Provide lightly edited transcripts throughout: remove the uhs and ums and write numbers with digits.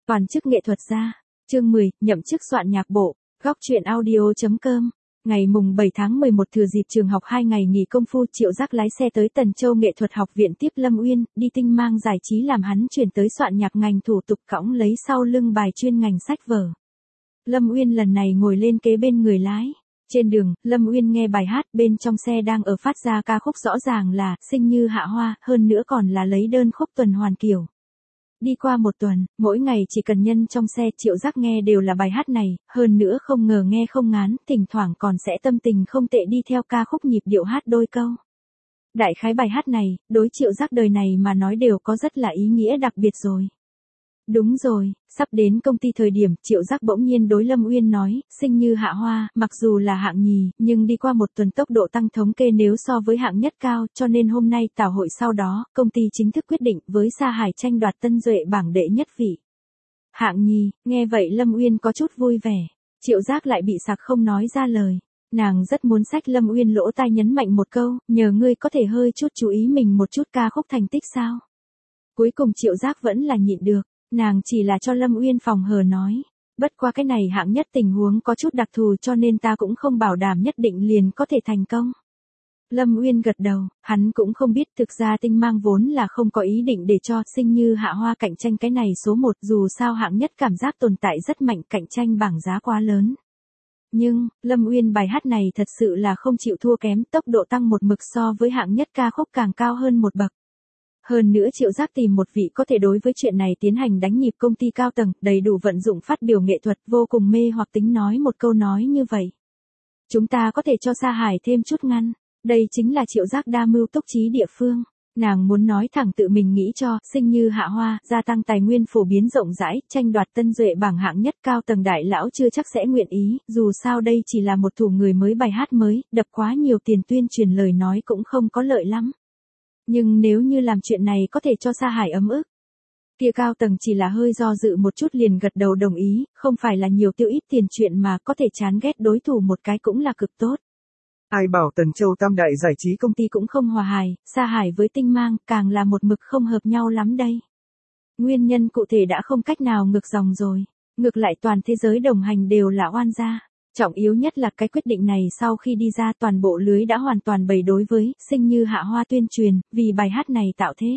Toàn chức nghệ thuật gia. Chương 10, nhậm chức soạn nhạc bộ. Góc truyện audio.com. Ngày mùng 7 tháng 11 thừa dịp trường học 2 ngày nghỉ công phu, Triệu Giác lái xe tới Tần Châu Nghệ thuật học viện tiếp Lâm Uyên, đi tinh mang giải trí làm hắn chuyển tới soạn nhạc ngành thủ tục cõng lấy sau lưng bài chuyên ngành sách vở. Lâm Uyên lần này ngồi lên kế bên người lái. Trên đường, Lâm Uyên nghe bài hát bên trong xe đang ở phát ra ca khúc rõ ràng là Sinh Như Hạ Hoa, hơn nữa còn là lấy đơn khúc tuần hoàn kiểu. Đi qua một tuần, mỗi ngày chỉ cần nhân trong xe Triệu Giác nghe đều là bài hát này, hơn nữa không ngờ nghe không ngán, thỉnh thoảng còn sẽ tâm tình không tệ đi theo ca khúc nhịp điệu hát đôi câu. Đại khái bài hát này, đối Triệu Giác đời này mà nói đều có rất là ý nghĩa đặc biệt rồi. Đúng rồi, sắp đến công ty thời điểm Triệu Giác bỗng nhiên đối Lâm Uyên nói, Sinh Như Hạ Hoa, mặc dù là hạng nhì, nhưng đi qua một tuần tốc độ tăng thống kê nếu so với hạng nhất cao, cho nên hôm nay tảo hội sau đó, công ty chính thức quyết định với Sa Hải tranh đoạt Tân Duệ bảng đệ nhất vị. Hạng nhì, nghe vậy Lâm Uyên có chút vui vẻ, Triệu Giác lại bị sặc không nói ra lời. Nàng rất muốn xách Lâm Uyên lỗ tai nhấn mạnh một câu, nhờ ngươi có thể hơi chút chú ý mình một chút ca khúc thành tích sao. Cuối cùng Triệu Giác vẫn là nhịn được. Nàng chỉ là cho Lâm Uyên phòng hờ nói, bất qua cái này hạng nhất tình huống có chút đặc thù cho nên ta cũng không bảo đảm nhất định liền có thể thành công. Lâm Uyên gật đầu, hắn cũng không biết thực ra tinh mang vốn là không có ý định để cho Sinh Như Hạ Hoa cạnh tranh cái này số 1, dù sao hạng nhất cảm giác tồn tại rất mạnh, cạnh tranh bảng giá quá lớn. Nhưng, Lâm Uyên bài hát này thật sự là không chịu thua kém, tốc độ tăng một mực so với hạng nhất ca khúc càng cao hơn một bậc. Hơn nữa Triệu Giác tìm một vị có thể đối với chuyện này tiến hành đánh nhịp công ty cao tầng, đầy đủ vận dụng phát biểu nghệ thuật, vô cùng mê hoặc tính nói một câu nói như vậy. Chúng ta có thể cho Sa Hải thêm chút ngăn, đây chính là Triệu Giác đa mưu túc trí địa phương. Nàng muốn nói thẳng tự mình nghĩ cho, Sinh Như Hạ Hoa, gia tăng tài nguyên phổ biến rộng rãi, tranh đoạt Tân Duệ bảng hạng nhất cao tầng đại lão chưa chắc sẽ nguyện ý, dù sao đây chỉ là một thủ người mới bài hát mới, đập quá nhiều tiền tuyên truyền lời nói cũng không có lợi lắm. Nhưng nếu như làm chuyện này có thể cho Sa Hải ấm ức, kia cao tầng chỉ là hơi do dự một chút liền gật đầu đồng ý, không phải là nhiều tiêu ít tiền chuyện mà có thể chán ghét đối thủ một cái cũng là cực tốt. Ai bảo Tần Châu tam đại giải trí công ty cũng không hòa hài, Sa Hải với tinh mang càng là một mực không hợp nhau lắm đây. Nguyên nhân cụ thể đã không cách nào ngược dòng rồi, ngược lại toàn thế giới đồng hành đều là oan gia. Trọng yếu nhất là cái quyết định này sau khi đi ra toàn bộ lưới đã hoàn toàn bày đối với Sinh Như Hạ Hoa tuyên truyền, vì bài hát này tạo thế.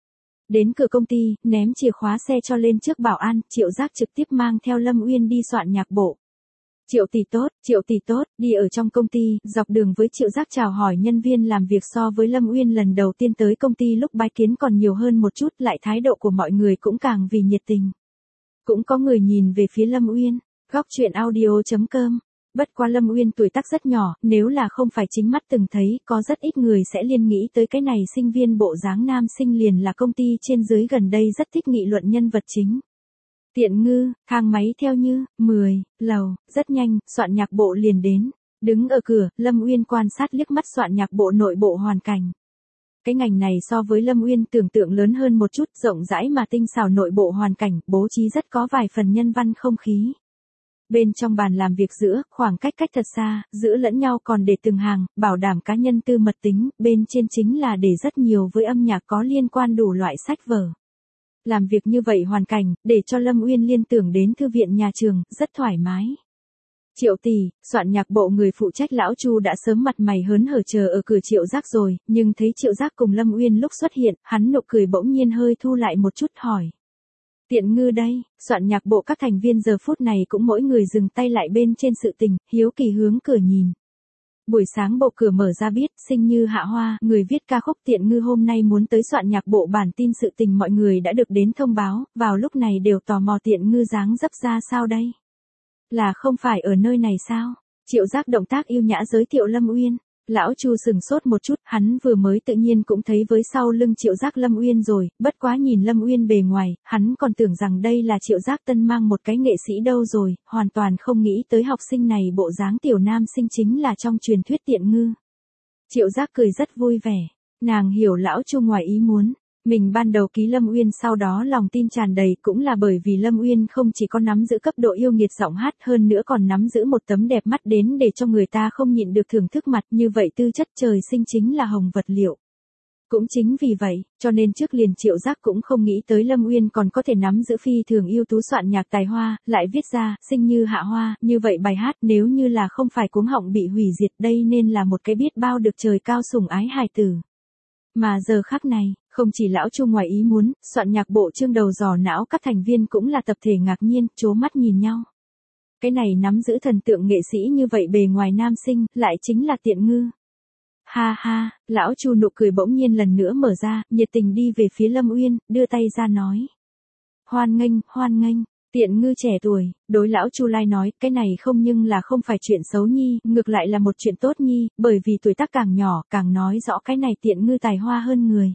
Đến cửa công ty, ném chìa khóa xe cho lên trước bảo an, Triệu Giác trực tiếp mang theo Lâm Uyên đi soạn nhạc bộ. Triệu tỷ tốt, đi ở trong công ty, dọc đường với Triệu Giác chào hỏi nhân viên làm việc so với Lâm Uyên lần đầu tiên tới công ty lúc bái kiến còn nhiều hơn một chút, lại thái độ của mọi người cũng càng vì nhiệt tình. Cũng có người nhìn về phía Lâm Uyên. Góc truyện audio.com. Bất qua Lâm Uyên tuổi tác rất nhỏ, nếu là không phải chính mắt từng thấy, có rất ít người sẽ liên nghĩ tới cái này sinh viên bộ dáng nam sinh liền là công ty trên dưới gần đây rất thích nghị luận nhân vật chính. Tiện ngư, thang máy theo như, 10 lầu, rất nhanh, soạn nhạc bộ liền đến. Đứng ở cửa, Lâm Uyên quan sát liếc mắt soạn nhạc bộ nội bộ hoàn cảnh. Cái ngành này so với Lâm Uyên tưởng tượng lớn hơn một chút, rộng rãi mà tinh xảo nội bộ hoàn cảnh, bố trí rất có vài phần nhân văn không khí. Bên trong bàn làm việc giữa, khoảng cách thật xa, giữa lẫn nhau còn để từng hàng, bảo đảm cá nhân tư mật tính, bên trên chính là để rất nhiều với âm nhạc có liên quan đủ loại sách vở. Làm việc như vậy hoàn cảnh, để cho Lâm Uyên liên tưởng đến thư viện nhà trường, rất thoải mái. Triệu tỷ, soạn nhạc bộ người phụ trách lão Chu đã sớm mặt mày hớn hở chờ ở cửa Triệu Giác rồi, nhưng thấy Triệu Giác cùng Lâm Uyên lúc xuất hiện, hắn nụ cười bỗng nhiên hơi thu lại một chút hỏi. Tiện ngư đây, soạn nhạc bộ các thành viên giờ phút này cũng mỗi người dừng tay lại bên trên sự tình, hiếu kỳ hướng cửa nhìn. Buổi sáng bộ cửa mở ra biết, Sinh Như Hạ Hoa, người viết ca khúc Tiện ngư hôm nay muốn tới soạn nhạc bộ bản tin sự tình mọi người đã được đến thông báo, vào lúc này đều tò mò Tiện ngư dáng dấp ra sao đây? Là không phải ở nơi này sao? Triệu Giác động tác yêu nhã giới thiệu Lâm Uyên. Lão Chu sừng sốt một chút, hắn vừa mới tự nhiên cũng thấy với sau lưng Triệu Giác Lâm Uyên rồi, bất quá nhìn Lâm Uyên bề ngoài, hắn còn tưởng rằng đây là Triệu Giác tân mang một cái nghệ sĩ đâu rồi, hoàn toàn không nghĩ tới học sinh này bộ dáng tiểu nam sinh chính là trong truyền thuyết Tiện ngư. Triệu Giác cười rất vui vẻ, nàng hiểu lão Chu ngoài ý muốn. Mình ban đầu ký Lâm Uyên sau đó lòng tin tràn đầy cũng là bởi vì Lâm Uyên không chỉ có nắm giữ cấp độ yêu nghiệt giọng hát hơn nữa còn nắm giữ một tấm đẹp mắt đến để cho người ta không nhịn được thưởng thức mặt như vậy tư chất trời sinh chính là hồng vật liệu. Cũng chính vì vậy, cho nên trước liền Triệu Giác cũng không nghĩ tới Lâm Uyên còn có thể nắm giữ phi thường ưu tú soạn nhạc tài hoa, lại viết ra, sinh như hạ hoa, như vậy bài hát nếu như là không phải cuống họng bị hủy diệt đây nên là một cái biết bao được trời cao sủng ái hài tử. Mà giờ khắc này, không chỉ lão Chu ngoài ý muốn, soạn nhạc bộ chương đầu dò não các thành viên cũng là tập thể ngạc nhiên, chố mắt nhìn nhau. Cái này nắm giữ thần tượng nghệ sĩ như vậy bề ngoài nam sinh, lại chính là Tiện Ngư. Ha ha, lão Chu nụ cười bỗng nhiên lần nữa mở ra, nhiệt tình đi về phía Lâm Uyên, đưa tay ra nói. Hoan nghênh, Tiện Ngư trẻ tuổi, đối lão Chu Lai nói, cái này không nhưng là không phải chuyện xấu nhi, ngược lại là một chuyện tốt nhi, bởi vì tuổi tác càng nhỏ, càng nói rõ cái này Tiện Ngư tài hoa hơn người.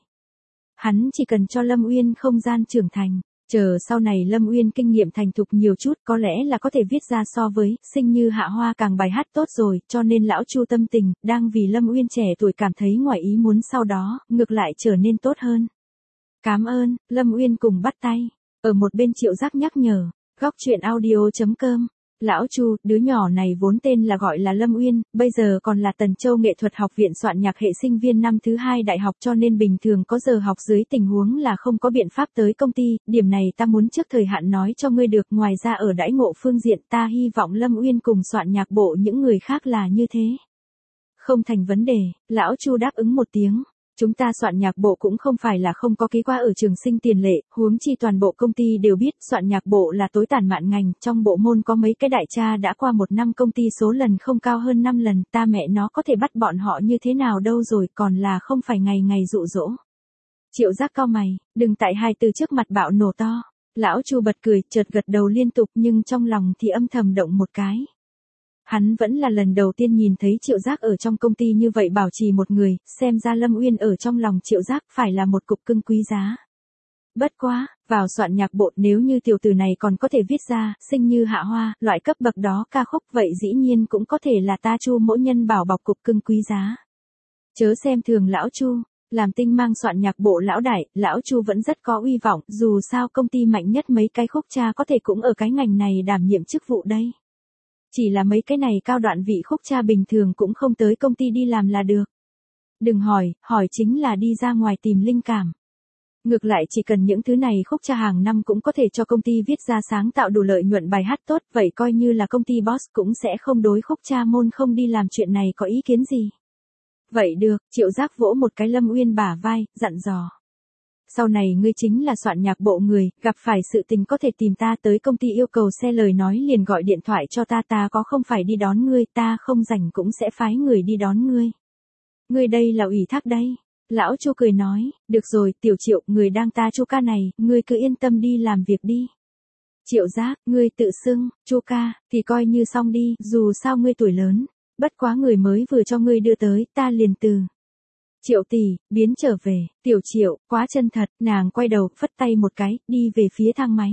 Hắn chỉ cần cho Lâm Uyên không gian trưởng thành. Chờ sau này Lâm Uyên kinh nghiệm thành thục nhiều chút có lẽ là có thể viết ra so với sinh như hạ hoa càng bài hát tốt rồi, cho nên lão Chu tâm tình, đang vì Lâm Uyên trẻ tuổi cảm thấy ngoài ý muốn sau đó, ngược lại trở nên tốt hơn. Cảm ơn, Lâm Uyên cùng bắt tay. Ở một bên Triệu Giác nhắc nhở, góc chuyện audio.com. Lão Chu, đứa nhỏ này vốn tên là gọi là Lâm Uyên, bây giờ còn là Tần Châu Nghệ thuật học viện soạn nhạc hệ sinh viên năm thứ 2 đại học cho nên bình thường có giờ học dưới tình huống là không có biện pháp tới công ty, điểm này ta muốn trước thời hạn nói cho ngươi được, ngoài ra ở đãi ngộ phương diện ta hy vọng Lâm Uyên cùng soạn nhạc bộ những người khác là như thế. Không thành vấn đề, lão Chu đáp ứng một tiếng. Chúng ta soạn nhạc bộ cũng không phải là không có ký qua ở trường sinh tiền lệ, huống chi toàn bộ công ty đều biết soạn nhạc bộ là tối tản mạn ngành, trong bộ môn có mấy cái đại cha đã qua một năm công ty số lần không cao hơn 5 lần, ta mẹ nó có thể bắt bọn họ như thế nào đâu rồi, còn là không phải ngày ngày dụ dỗ. Triệu Giác cau mày, đừng tại hai từ trước mặt bạo nổ to. Lão Chu bật cười, chợt gật đầu liên tục nhưng trong lòng thì âm thầm động một cái. Hắn vẫn là lần đầu tiên nhìn thấy Triệu Giác ở trong công ty như vậy bảo trì một người, xem ra Lâm Uyên ở trong lòng Triệu Giác phải là một cục cưng quý giá. Bất quá, vào soạn nhạc bộ nếu như tiểu tử này còn có thể viết ra, sinh như hạ hoa, loại cấp bậc đó ca khúc vậy dĩ nhiên cũng có thể là ta Chu mỗi nhân bảo bọc cục cưng quý giá. Chớ xem thường lão Chu, làm tinh mang soạn nhạc bộ lão đại, lão Chu vẫn rất có uy vọng, dù sao công ty mạnh nhất mấy cái khúc cha có thể cũng ở cái ngành này đảm nhiệm chức vụ đây. Chỉ là mấy cái này cao đoạn vị khúc cha bình thường cũng không tới công ty đi làm là được. Đừng hỏi chính là đi ra ngoài tìm linh cảm. Ngược lại chỉ cần những thứ này khúc cha hàng năm cũng có thể cho công ty viết ra sáng tạo đủ lợi nhuận bài hát tốt, vậy coi như là công ty boss cũng sẽ không đối khúc cha môn không đi làm chuyện này có ý kiến gì. Vậy được, Triệu Giác vỗ một cái Lâm Uyên bả vai, dặn dò. Sau này ngươi chính là soạn nhạc bộ người, gặp phải sự tình có thể tìm ta tới công ty yêu cầu xe lời nói liền gọi điện thoại cho ta có không phải đi đón ngươi, ta không rảnh cũng sẽ phái người đi đón ngươi. Ngươi đây là ủy thác đây. Lão Chu cười nói, được rồi, Tiểu Triệu, người đang ta Chu ca này, ngươi cứ yên tâm đi làm việc đi. Triệu Giác, ngươi tự xưng, Chu ca, thì coi như xong đi, dù sao ngươi tuổi lớn, bất quá người mới vừa cho ngươi đưa tới, ta liền từ. Triệu tỷ, biến trở về, Tiểu Triệu, quá chân thật, nàng quay đầu, phất tay một cái, đi về phía thang máy.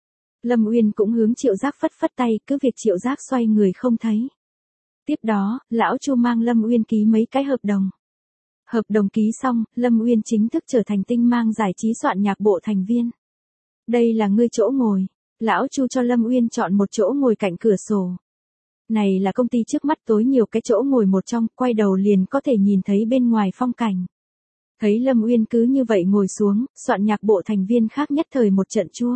Lâm Uyên cũng hướng Triệu Giác phất tay, cứ việc Triệu Giác xoay người không thấy. Tiếp đó, lão Chu mang Lâm Uyên ký mấy cái hợp đồng. Hợp đồng ký xong, Lâm Uyên chính thức trở thành tinh mang giải trí soạn nhạc bộ thành viên. Đây là ngươi chỗ ngồi. Lão Chu cho Lâm Uyên chọn một chỗ ngồi cạnh cửa sổ. Này là công ty trước mắt tối nhiều cái chỗ ngồi một trong, quay đầu liền có thể nhìn thấy bên ngoài phong cảnh. Thấy Lâm Uyên cứ như vậy ngồi xuống, soạn nhạc bộ thành viên khác nhất thời một trận chua.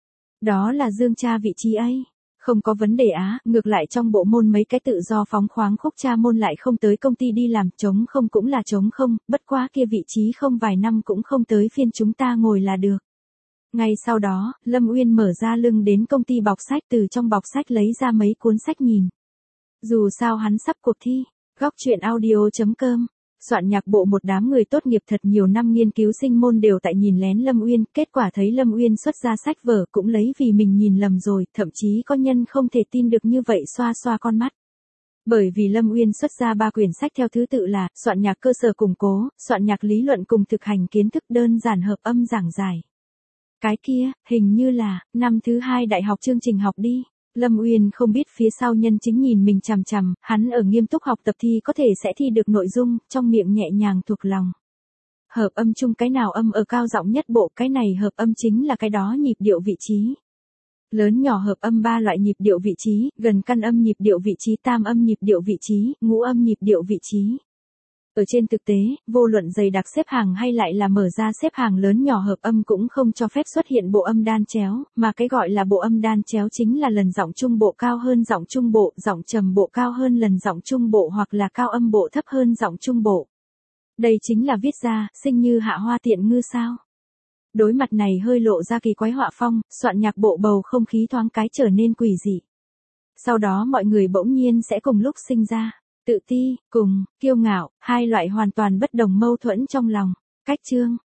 Đó là Dương cha vị trí ấy. Không có vấn đề á, ngược lại trong bộ môn mấy cái tự do phóng khoáng khúc cha môn lại không tới công ty đi làm, trống không cũng là trống không, bất quá kia vị trí không vài năm cũng không tới phiên chúng ta ngồi là được. Ngay sau đó, Lâm Uyên mở ra lưng đến công ty bọc sách, từ trong bọc sách lấy ra mấy cuốn sách nhìn. Dù sao hắn sắp cuộc thi, góc chuyện audio.com. Soạn nhạc bộ một đám người tốt nghiệp thật nhiều năm nghiên cứu sinh môn đều tại nhìn lén Lâm Uyên, kết quả thấy Lâm Uyên xuất ra sách vở cũng lấy vì mình nhìn lầm rồi, thậm chí có nhân không thể tin được như vậy xoa xoa con mắt. Bởi vì Lâm Uyên xuất ra 3 quyển sách theo thứ tự là, soạn nhạc cơ sở củng cố, soạn nhạc lý luận cùng thực hành kiến thức đơn giản hợp âm giảng giải. Cái kia, hình như là, năm thứ 2 đại học chương trình học đi. Lâm Uyên không biết phía sau nhân chính nhìn mình chằm chằm, hắn ở nghiêm túc học tập thi có thể sẽ thi được nội dung, trong miệng nhẹ nhàng thuộc lòng. Hợp âm chung cái nào âm ở cao giọng nhất bộ, cái này hợp âm chính là cái đó nhịp điệu vị trí. Lớn nhỏ hợp âm 3 loại nhịp điệu vị trí, gần căn âm nhịp điệu vị trí, tam âm nhịp điệu vị trí, ngũ âm nhịp điệu vị trí. Ở trên thực tế, vô luận dày đặc xếp hàng hay lại là mở ra xếp hàng lớn nhỏ hợp âm cũng không cho phép xuất hiện bộ âm đan chéo, mà cái gọi là bộ âm đan chéo chính là lần giọng trung bộ cao hơn giọng trung bộ, giọng trầm bộ cao hơn lần giọng trung bộ hoặc là cao âm bộ thấp hơn giọng trung bộ. Đây chính là viết ra, sinh như hạ hoa tiện ngư sao. Đối mặt này hơi lộ ra kỳ quái họa phong, soạn nhạc bộ bầu không khí thoáng cái trở nên quỷ dị. Sau đó mọi người bỗng nhiên sẽ cùng lúc sinh ra tự ti, cùng, kiêu ngạo, hai loại hoàn toàn bất đồng mâu thuẫn trong lòng. Cách chương